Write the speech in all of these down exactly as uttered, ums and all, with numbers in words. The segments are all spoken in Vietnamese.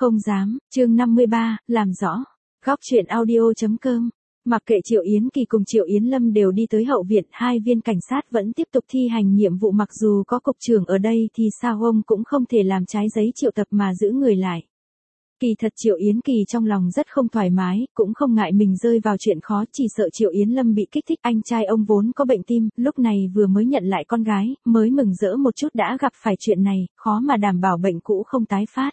Không dám, chương năm mươi ba, làm rõ. Góc truyện audio.com. Mặc kệ Triệu Yến Kỳ cùng Triệu Yến Lâm đều đi tới hậu viện, hai viên cảnh sát vẫn tiếp tục thi hành nhiệm vụ, mặc dù có cục trưởng ở đây thì sao ông cũng không thể làm trái giấy triệu tập mà giữ người lại. Kỳ thật Triệu Yến Kỳ trong lòng rất không thoải mái, cũng không ngại mình rơi vào chuyện khó, chỉ sợ Triệu Yến Lâm bị kích thích. Anh trai ông vốn có bệnh tim, lúc này vừa mới nhận lại con gái, mới mừng rỡ một chút đã gặp phải chuyện này, khó mà đảm bảo bệnh cũ không tái phát.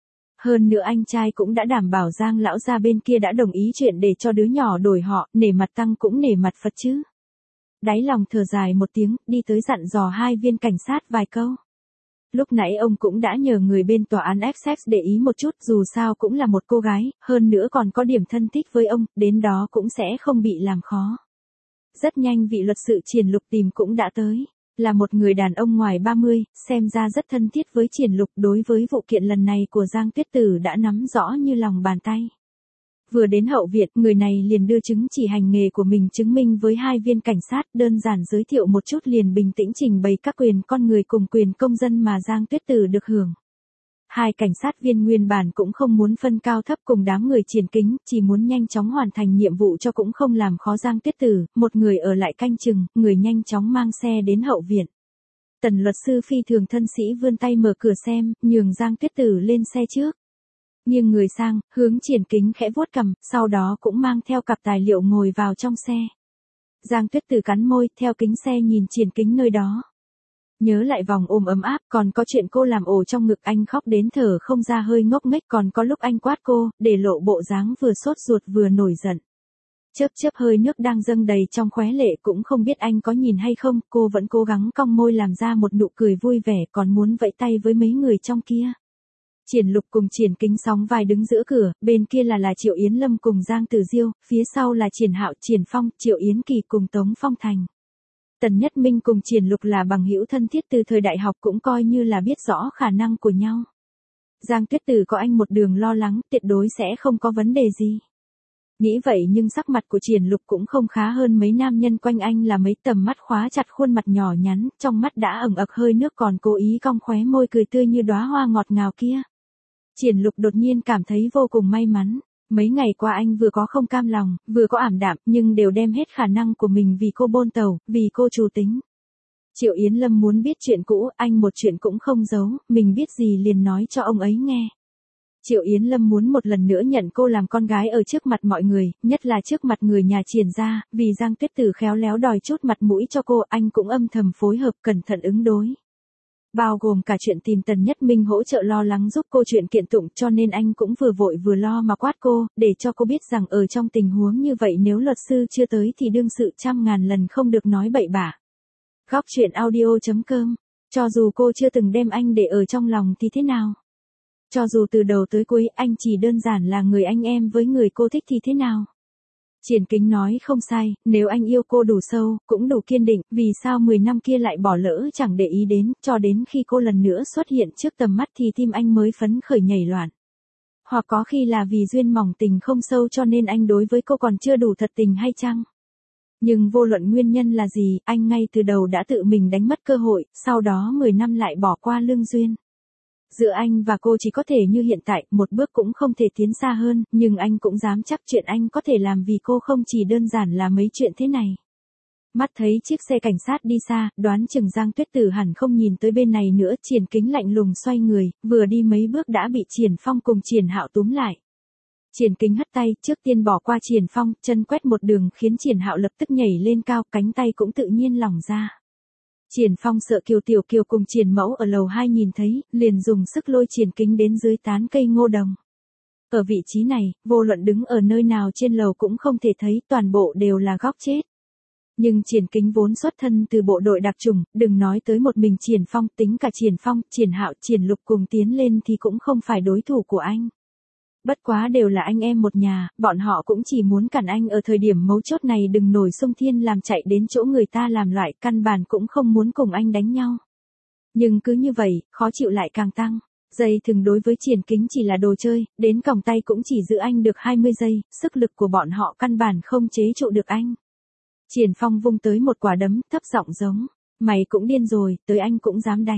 Hơn nữa anh trai cũng đã đảm bảo Giang lão gia bên kia đã đồng ý chuyện để cho đứa nhỏ đổi họ, nể mặt Tăng cũng nể mặt Phật chứ. Đáy lòng thở dài một tiếng, đi tới dặn dò hai viên cảnh sát vài câu. Lúc nãy ông cũng đã nhờ người bên tòa án Essex để ý một chút, dù sao cũng là một cô gái, hơn nữa còn có điểm thân thích với ông, đến đó cũng sẽ không bị làm khó. Rất nhanh vị luật sự Triển Lục tìm cũng đã tới. Là một người đàn ông ngoài ba mươi, xem ra rất thân thiết với Triển Lục, đối với vụ kiện lần này của Giang Tuyết Tử đã nắm rõ như lòng bàn tay. Vừa đến hậu viện, người này liền đưa chứng chỉ hành nghề của mình chứng minh với hai viên cảnh sát, đơn giản giới thiệu một chút liền bình tĩnh trình bày các quyền con người cùng quyền công dân mà Giang Tuyết Tử được hưởng. Hai cảnh sát viên nguyên bản cũng không muốn phân cao thấp cùng đám người Triển Kính, chỉ muốn nhanh chóng hoàn thành nhiệm vụ cho cũng không làm khó Giang Tuyết Tử, một người ở lại canh chừng, người nhanh chóng mang xe đến hậu viện. Tần luật sư phi thường thân sĩ vươn tay mở cửa xem, nhường Giang Tuyết Tử lên xe trước. Nhưng người sang, hướng Triển Kính khẽ vuốt cằm, sau đó cũng mang theo cặp tài liệu ngồi vào trong xe. Giang Tuyết Tử cắn môi, theo kính xe nhìn Triển Kính nơi đó. Nhớ lại vòng ôm ấm áp, còn có chuyện cô làm ổ trong ngực anh khóc đến thở không ra hơi ngốc nghếch, còn có lúc anh quát cô, để lộ bộ dáng vừa sốt ruột vừa nổi giận. Chớp chớp hơi nước đang dâng đầy trong khóe lệ, cũng không biết anh có nhìn hay không, cô vẫn cố gắng cong môi làm ra một nụ cười vui vẻ, còn muốn vẫy tay với mấy người trong kia. Triển Lục cùng Triển Kính sóng vai đứng giữa cửa, bên kia là là Triệu Yến Lâm cùng Giang Tử Diêu, phía sau là Triển Hạo, Triển Phong, Triệu Yến Kỳ cùng Tống Phong Thành. Tần Nhất Minh cùng Triển Lục là bằng hữu thân thiết từ thời đại học, cũng coi như là biết rõ khả năng của nhau. Giang Tuyết Tử có anh một đường lo lắng, tuyệt đối sẽ không có vấn đề gì. Nghĩ vậy nhưng sắc mặt của Triển Lục cũng không khá hơn mấy nam nhân quanh anh, là mấy tầm mắt khóa chặt khuôn mặt nhỏ nhắn, trong mắt đã ẩn ực hơi nước, còn cố ý cong khóe môi cười tươi như đóa hoa ngọt ngào kia. Triển Lục đột nhiên cảm thấy vô cùng may mắn. Mấy ngày qua anh vừa có không cam lòng, vừa có ảm đạm, nhưng đều đem hết khả năng của mình vì cô bôn tàu, vì cô trù tính. Triệu Yến Lâm muốn biết chuyện cũ, anh một chuyện cũng không giấu, mình biết gì liền nói cho ông ấy nghe. Triệu Yến Lâm muốn một lần nữa nhận cô làm con gái ở trước mặt mọi người, nhất là trước mặt người nhà Triển gia, vì Giang Tuyết Tử khéo léo đòi chút mặt mũi cho cô, anh cũng âm thầm phối hợp cẩn thận ứng đối. Bao gồm cả chuyện tìm Tần Nhất Minh hỗ trợ lo lắng giúp cô chuyện kiện tụng, cho nên anh cũng vừa vội vừa lo mà quát cô, để cho cô biết rằng ở trong tình huống như vậy nếu luật sư chưa tới thì đương sự trăm ngàn lần không được nói bậy bạ. Góc truyện audio.com. Cho dù cô chưa từng đem anh để ở trong lòng thì thế nào? Cho dù từ đầu tới cuối anh chỉ đơn giản là người anh em với người cô thích thì thế nào? Triển Kính nói không sai, nếu anh yêu cô đủ sâu, cũng đủ kiên định, vì sao mười năm kia lại bỏ lỡ chẳng để ý đến, cho đến khi cô lần nữa xuất hiện trước tầm mắt thì tim anh mới phấn khởi nhảy loạn. Hoặc có khi là vì duyên mỏng tình không sâu cho nên anh đối với cô còn chưa đủ thật tình hay chăng? Nhưng vô luận nguyên nhân là gì, anh ngay từ đầu đã tự mình đánh mất cơ hội, sau đó mười năm lại bỏ qua lương duyên. Giữa anh và cô chỉ có thể như hiện tại, một bước cũng không thể tiến xa hơn, nhưng anh cũng dám chắc chuyện anh có thể làm vì cô không chỉ đơn giản là mấy chuyện thế này. Mắt thấy chiếc xe cảnh sát đi xa, đoán chừng Giang Tuyết Tử hẳn không nhìn tới bên này nữa, Triển Kính lạnh lùng xoay người, vừa đi mấy bước đã bị Triển Phong cùng Triển Hạo túm lại. Triển Kính hất tay, trước tiên bỏ qua Triển Phong, chân quét một đường khiến Triển Hạo lập tức nhảy lên cao, cánh tay cũng tự nhiên lỏng ra. Triển Phong sợ Kiều Tiểu Kiều cùng Triển Mẫu ở lầu hai nhìn thấy, liền dùng sức lôi Triển Kính đến dưới tán cây ngô đồng. Ở vị trí này, vô luận đứng ở nơi nào trên lầu cũng không thể thấy, toàn bộ đều là góc chết. Nhưng Triển Kính vốn xuất thân từ bộ đội đặc chủng, đừng nói tới một mình Triển Phong, tính cả Triển Phong, Triển Hạo, Triển Lục cùng tiến lên thì cũng không phải đối thủ của anh. Bất quá đều là anh em một nhà, bọn họ cũng chỉ muốn cản anh ở thời điểm mấu chốt này đừng nổi xung thiên làm chạy đến chỗ người ta làm loại, căn bản cũng không muốn cùng anh đánh nhau. Nhưng cứ như vậy, khó chịu lại càng tăng. Dây thừng đối với Triển Kính chỉ là đồ chơi, đến còng tay cũng chỉ giữ anh được hai mươi giây, sức lực của bọn họ căn bản không chế trụ được anh. Triển Phong vung tới một quả đấm, thấp giọng giống, mày cũng điên rồi, tới anh cũng dám đánh.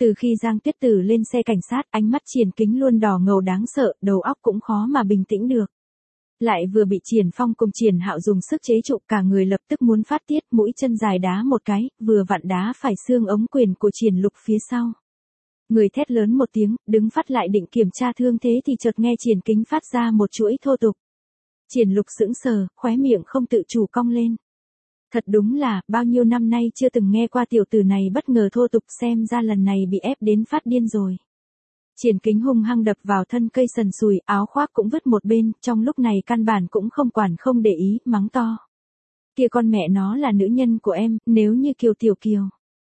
Từ khi Giang Tuyết Tử lên xe cảnh sát, ánh mắt Triển Kính luôn đỏ ngầu đáng sợ, đầu óc cũng khó mà bình tĩnh được. Lại vừa bị Triển Phong cùng Triển Hạo dùng sức chế trụ, cả người lập tức muốn phát tiết, mũi chân dài đá một cái, vừa vặn đá phải xương ống quyền của Triển Lục phía sau. Người thét lớn một tiếng, đứng phát lại định kiểm tra thương thế thì chợt nghe Triển Kính phát ra một chuỗi thô tục. Triển Lục sững sờ, khóe miệng không tự chủ cong lên. Thật đúng là, bao nhiêu năm nay chưa từng nghe qua tiểu tử này bất ngờ thô tục, xem ra lần này bị ép đến phát điên rồi. Triển Kính hung hăng đập vào thân cây sần sùi, áo khoác cũng vứt một bên, trong lúc này căn bản cũng không quản không để ý, mắng to. Kia con mẹ nó là nữ nhân của em, nếu như Kiều Tiểu Kiều.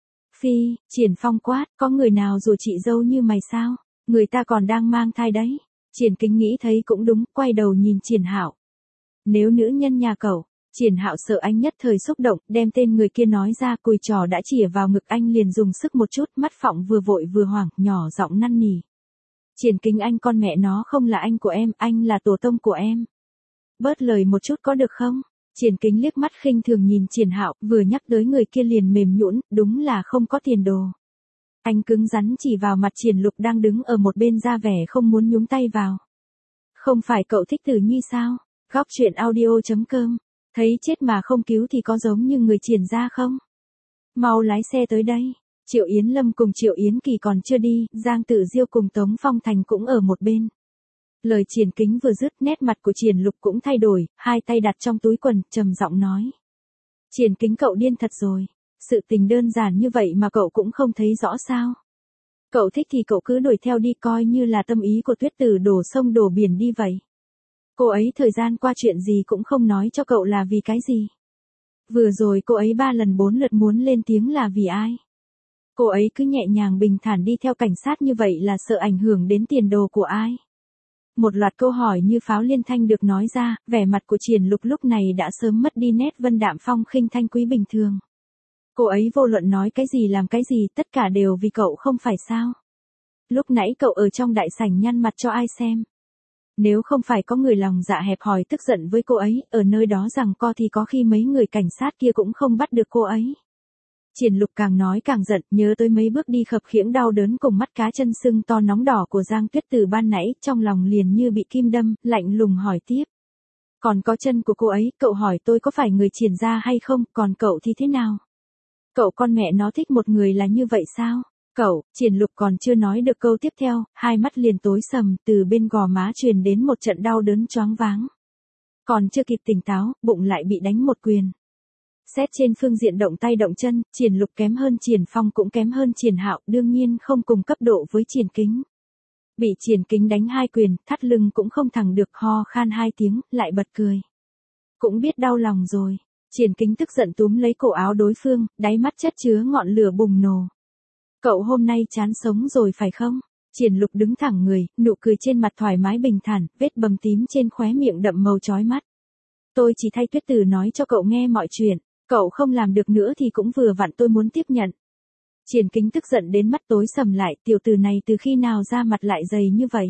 Phi, Triển Phong quát, có người nào rủa chị dâu như mày sao? Người ta còn đang mang thai đấy. Triển Kính nghĩ thấy cũng đúng, quay đầu nhìn Triển Hạo. Nếu nữ nhân nhà cậu, Triển Hạo sợ anh nhất thời xúc động, đem tên người kia nói ra, cùi trò đã chĩa vào ngực anh liền dùng sức một chút, mắt phọng vừa vội vừa hoảng, nhỏ giọng năn nỉ. Triển Kính anh, con mẹ nó không là anh của em, anh là tổ tông của em. Bớt lời một chút có được không? Triển Kính liếc mắt khinh thường nhìn Triển Hạo, vừa nhắc tới người kia liền mềm nhũn, đúng là không có tiền đồ. Anh cứng rắn chỉ vào mặt Triển Lục đang đứng ở một bên ra vẻ không muốn nhúng tay vào. Không phải cậu thích Tử Nhi sao? Góc truyện audio chấm com. Thấy chết mà không cứu thì có giống như người Triển gia không? Mau lái xe tới đây. Triệu Yến Lâm cùng Triệu Yến Kỳ còn chưa đi, Giang Tự Diêu cùng Tống Phong Thành cũng ở một bên. Lời Triển Kính vừa dứt, nét mặt của Triển Lục cũng thay đổi, hai tay đặt trong túi quần, trầm giọng nói. Triển Kính cậu điên thật rồi. Sự tình đơn giản như vậy mà cậu cũng không thấy rõ sao? Cậu thích thì cậu cứ đuổi theo đi, coi như là tâm ý của Tuyết Tử đổ sông đổ biển đi vậy. Cô ấy thời gian qua chuyện gì cũng không nói cho cậu là vì cái gì. Vừa rồi cô ấy ba lần bốn lượt muốn lên tiếng là vì ai? Cô ấy cứ nhẹ nhàng bình thản đi theo cảnh sát như vậy là sợ ảnh hưởng đến tiền đồ của ai? Một loạt câu hỏi như pháo liên thanh được nói ra, vẻ mặt của Triển Lục lúc này đã sớm mất đi nét vân đạm phong khinh thanh quý bình thường. Cô ấy vô luận nói cái gì làm cái gì, tất cả đều vì cậu không phải sao? Lúc nãy cậu ở trong đại sảnh nhăn mặt cho ai xem? Nếu không phải có người lòng dạ hẹp hòi tức giận với cô ấy, ở nơi đó rằng co thì có khi mấy người cảnh sát kia cũng không bắt được cô ấy. Triển Lục càng nói càng giận, nhớ tới mấy bước đi khập khiễng đau đớn cùng mắt cá chân sưng to nóng đỏ của Giang Tuyết Tử ban nãy, trong lòng liền như bị kim đâm, lạnh lùng hỏi tiếp. Còn có chân của cô ấy, cậu hỏi tôi có phải người Triển gia hay không, còn cậu thì thế nào? Cậu con mẹ nó thích một người là như vậy sao? Cậu, Triển Lục còn chưa nói được câu tiếp theo, hai mắt liền tối sầm, từ bên gò má truyền đến một trận đau đớn choáng váng. Còn chưa kịp tỉnh táo, bụng lại bị đánh một quyền. Xét trên phương diện động tay động chân, Triển Lục kém hơn Triển Phong cũng kém hơn Triển Hạo, đương nhiên không cùng cấp độ với Triển Kính. Bị Triển Kính đánh hai quyền, thắt lưng cũng không thẳng được, ho khan hai tiếng, lại bật cười. Cũng biết đau lòng rồi. Triển Kính tức giận túm lấy cổ áo đối phương, đáy mắt chất chứa ngọn lửa bùng nổ. Cậu hôm nay chán sống rồi phải không? Triển Lục đứng thẳng người, nụ cười trên mặt thoải mái bình thản, vết bầm tím trên khóe miệng đậm màu chói mắt. Tôi chỉ thay Tuyết Tử nói cho cậu nghe mọi chuyện, cậu không làm được nữa thì cũng vừa vặn tôi muốn tiếp nhận. Triển Kính tức giận đến mắt tối sầm lại, tiểu tử này từ khi nào ra mặt lại dày như vậy?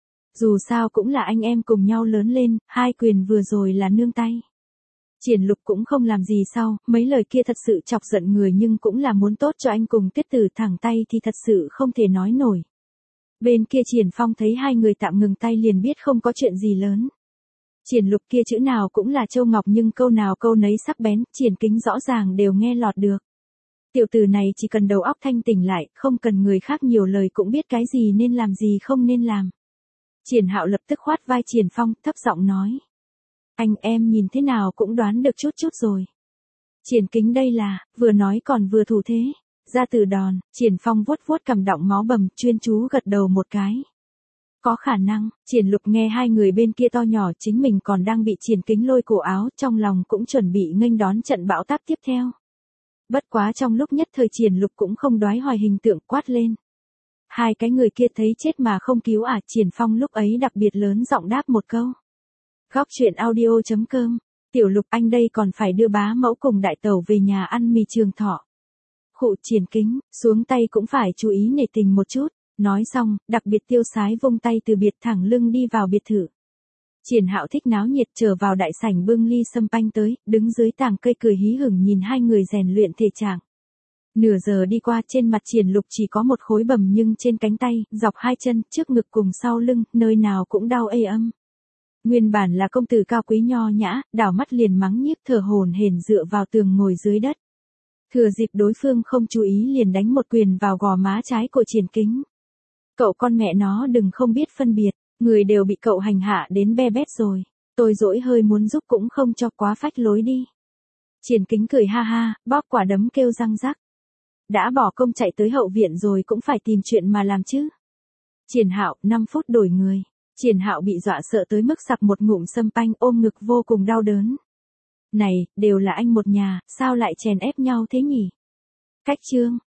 Dù sao cũng là anh em cùng nhau lớn lên, hai quyền vừa rồi là nương tay. Triển Lục cũng không làm gì sau, mấy lời kia thật sự chọc giận người nhưng cũng là muốn tốt cho anh cùng Tuyết Tử thẳng tay thì thật sự không thể nói nổi. Bên kia Triển Phong thấy hai người tạm ngừng tay liền biết không có chuyện gì lớn. Triển Lục kia chữ nào cũng là châu ngọc nhưng câu nào câu nấy sắc bén, Triển Kính rõ ràng đều nghe lọt được. Tiểu tử này chỉ cần đầu óc thanh tỉnh lại, không cần người khác nhiều lời cũng biết cái gì nên làm gì không nên làm. Triển Hạo lập tức khoát vai Triển Phong, thấp giọng nói. Anh em nhìn thế nào cũng đoán được chút chút rồi. Triển Kính đây là, vừa nói còn vừa thủ thế. Ra từ đòn, Triển Phong vuốt vuốt cằm đọng máu bầm, chuyên chú gật đầu một cái. Có khả năng, Triển Lục nghe hai người bên kia to nhỏ chính mình còn đang bị Triển Kính lôi cổ áo, trong lòng cũng chuẩn bị nghênh đón trận bão táp tiếp theo. Bất quá trong lúc nhất thời Triển Lục cũng không đoái hoài hình tượng quát lên. Hai cái người kia thấy chết mà không cứu à? Triển Phong lúc ấy đặc biệt lớn giọng đáp một câu. Góc truyện audio chấm com. Tiểu Lục anh đây còn phải đưa bá mẫu cùng đại tẩu về nhà ăn mì Trường Thọ. Khụ Triển Kính, xuống tay cũng phải chú ý nể tình một chút. Nói xong, đặc biệt tiêu sái vung tay từ biệt thẳng lưng đi vào biệt thự. Triển Hạo thích náo nhiệt trở vào đại sảnh bưng ly sâm panh tới, đứng dưới tàng cây cười hí hửng nhìn hai người rèn luyện thể trạng. Nửa giờ đi qua, trên mặt Triển Lục chỉ có một khối bầm, nhưng trên cánh tay, dọc hai chân, trước ngực cùng sau lưng, nơi nào cũng đau ê âm. Nguyên bản là công tử cao quý nho nhã, đảo mắt liền mắng nhiếc thở hổn hển dựa vào tường ngồi dưới đất. Thừa dịp đối phương không chú ý liền đánh một quyền vào gò má trái của Triển Kính. Cậu con mẹ nó đừng không biết phân biệt, người đều bị cậu hành hạ đến be bét rồi. Tôi dỗi hơi muốn giúp cũng không cho, quá phách lối đi. Triển Kính cười ha ha, bóp quả đấm kêu răng rắc. Đã bỏ công chạy tới hậu viện rồi cũng phải tìm chuyện mà làm chứ. Triển Hạo, năm phút đổi người. Triển Hạo bị dọa sợ tới mức sặc một ngụm sâm panh, ôm ngực vô cùng đau đớn. Này, đều là anh một nhà, sao lại chèn ép nhau thế nhỉ? Cách chương.